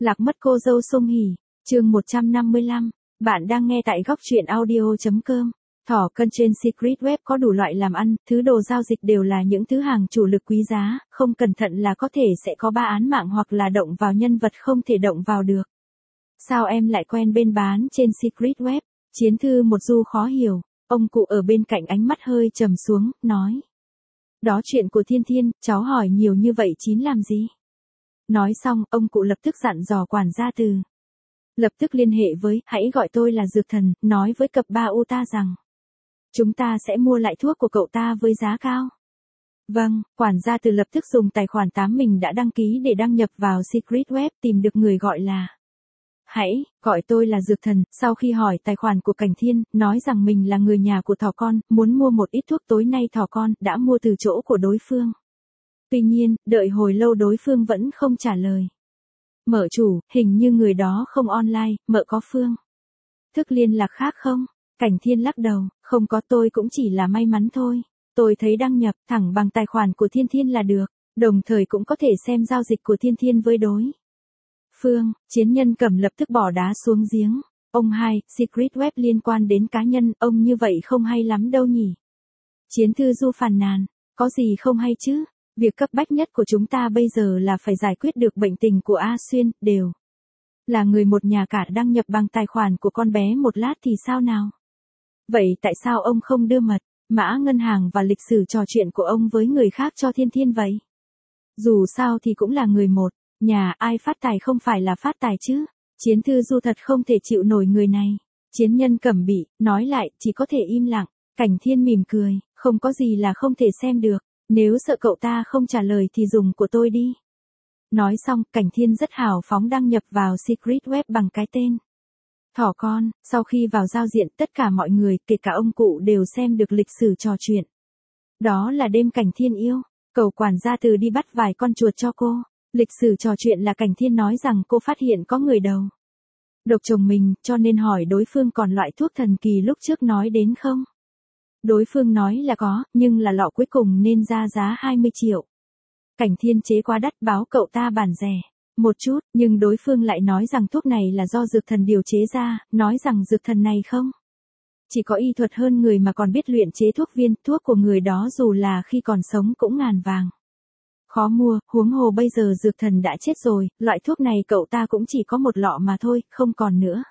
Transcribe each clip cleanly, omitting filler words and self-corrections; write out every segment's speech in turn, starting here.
Lạc mất cô dâu Sung Hỉ, chương 155, bạn đang nghe tại góc truyện audio.com. Thỏ cân trên Secret Web có đủ loại làm ăn, thứ đồ giao dịch đều là những thứ hàng chủ lực quý giá, không cẩn thận là có thể sẽ có ba án mạng hoặc là động vào nhân vật không thể động vào được. Sao em lại quen bên bán trên Secret Web? Chiến thư một du khó hiểu, ông cụ ở bên cạnh ánh mắt hơi trầm xuống, nói. Đó chuyện của Thiên Thiên, cháu hỏi nhiều như vậy chín làm gì? Nói xong, ông cụ lập tức dặn dò quản gia Từ. Lập tức liên hệ với, hãy gọi tôi là Dược Thần, nói với cặp ba u ta rằng. Chúng ta sẽ mua lại thuốc của cậu ta với giá cao. Vâng, quản gia Từ lập tức dùng tài khoản 8 mình đã đăng ký để đăng nhập vào Secret Web tìm được người gọi là. Hãy, gọi tôi là Dược Thần, sau khi hỏi tài khoản của Cảnh Thiên, nói rằng mình là người nhà của thỏ con, muốn mua một ít thuốc tối nay thỏ con đã mua từ chỗ của đối phương. Tuy nhiên, đợi hồi lâu đối phương vẫn không trả lời. Mợ chủ, hình như người đó không online, mợ có phương thức liên lạc khác không? Cảnh Thiên lắc đầu, không có, tôi cũng chỉ là may mắn thôi. Tôi thấy đăng nhập thẳng bằng tài khoản của Thiên Thiên là được, đồng thời cũng có thể xem giao dịch của Thiên Thiên với đối phương. Chiến nhân cầm lập tức bỏ đá xuống giếng. Ông hai, Secret Web liên quan đến cá nhân, ông như vậy không hay lắm đâu nhỉ? Chiến thư du phàn nàn, có gì không hay chứ? Việc cấp bách nhất của chúng ta bây giờ là phải giải quyết được bệnh tình của A Xuyên, đều là người một nhà cả, đăng nhập bằng tài khoản của con bé một lát thì sao nào? Vậy tại sao ông không đưa mật mã ngân hàng và lịch sử trò chuyện của ông với người khác cho Thiên Thiên vậy? Dù sao thì cũng là người một nhà, ai phát tài không phải là phát tài chứ? Chiến thư du thật không thể chịu nổi người này. Chiến nhân cẩm bị, nói lại, chỉ có thể im lặng. Cảnh Thiên mỉm cười, không có gì là không thể xem được. Nếu sợ cậu ta không trả lời thì dùng của tôi đi. Nói xong, Cảnh Thiên rất hào phóng đăng nhập vào Secret Web bằng cái tên thỏ con. Sau khi vào giao diện, tất cả mọi người, kể cả ông cụ đều xem được lịch sử trò chuyện. Đó là đêm Cảnh Thiên yêu, cầu quản gia Từ đi bắt vài con chuột cho cô. Lịch sử trò chuyện là Cảnh Thiên nói rằng cô phát hiện có người đầu độc chồng mình, cho nên hỏi đối phương còn loại thuốc thần kỳ lúc trước nói đến không? Đối phương nói là có, nhưng là lọ cuối cùng nên ra giá 20 triệu. Cảnh Thiên chế quá đắt, báo cậu ta bản rẻ một chút, nhưng đối phương lại nói rằng thuốc này là do Dược Thần điều chế ra, nói rằng Dược Thần này không chỉ có y thuật hơn người mà còn biết luyện chế thuốc viên, thuốc của người đó dù là khi còn sống cũng ngàn vàng. Khó mua, huống hồ bây giờ Dược Thần đã chết rồi, loại thuốc này cậu ta cũng chỉ có một lọ mà thôi, không còn nữa.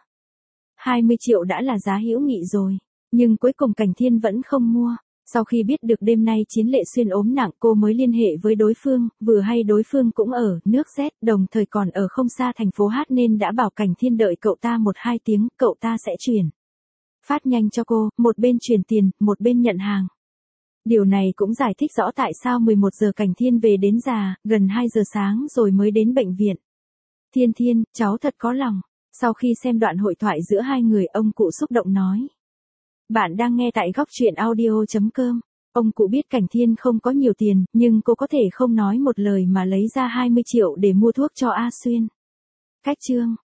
20 triệu đã là giá hữu nghị rồi. Nhưng cuối cùng Cảnh Thiên vẫn không mua. Sau khi biết được đêm nay Chiến Lệ Xuyên ốm nặng, cô mới liên hệ với đối phương, vừa hay đối phương cũng ở nước Z, đồng thời còn ở không xa thành phố Hát nên đã bảo Cảnh Thiên đợi cậu ta 1-2 tiếng, cậu ta sẽ chuyển phát nhanh cho cô, một bên chuyển tiền, một bên nhận hàng. Điều này cũng giải thích rõ tại sao 11 giờ Cảnh Thiên về đến già, gần 2 giờ sáng rồi mới đến bệnh viện. Thiên Thiên, cháu thật có lòng. Sau khi xem đoạn hội thoại giữa hai người, ông cụ xúc động nói. Bạn đang nghe tại góc truyện audio.com. Ông cụ biết Cảnh Thiên không có nhiều tiền, nhưng cô có thể không nói một lời mà lấy ra 20 triệu để mua thuốc cho A Xuyên. Cách chương.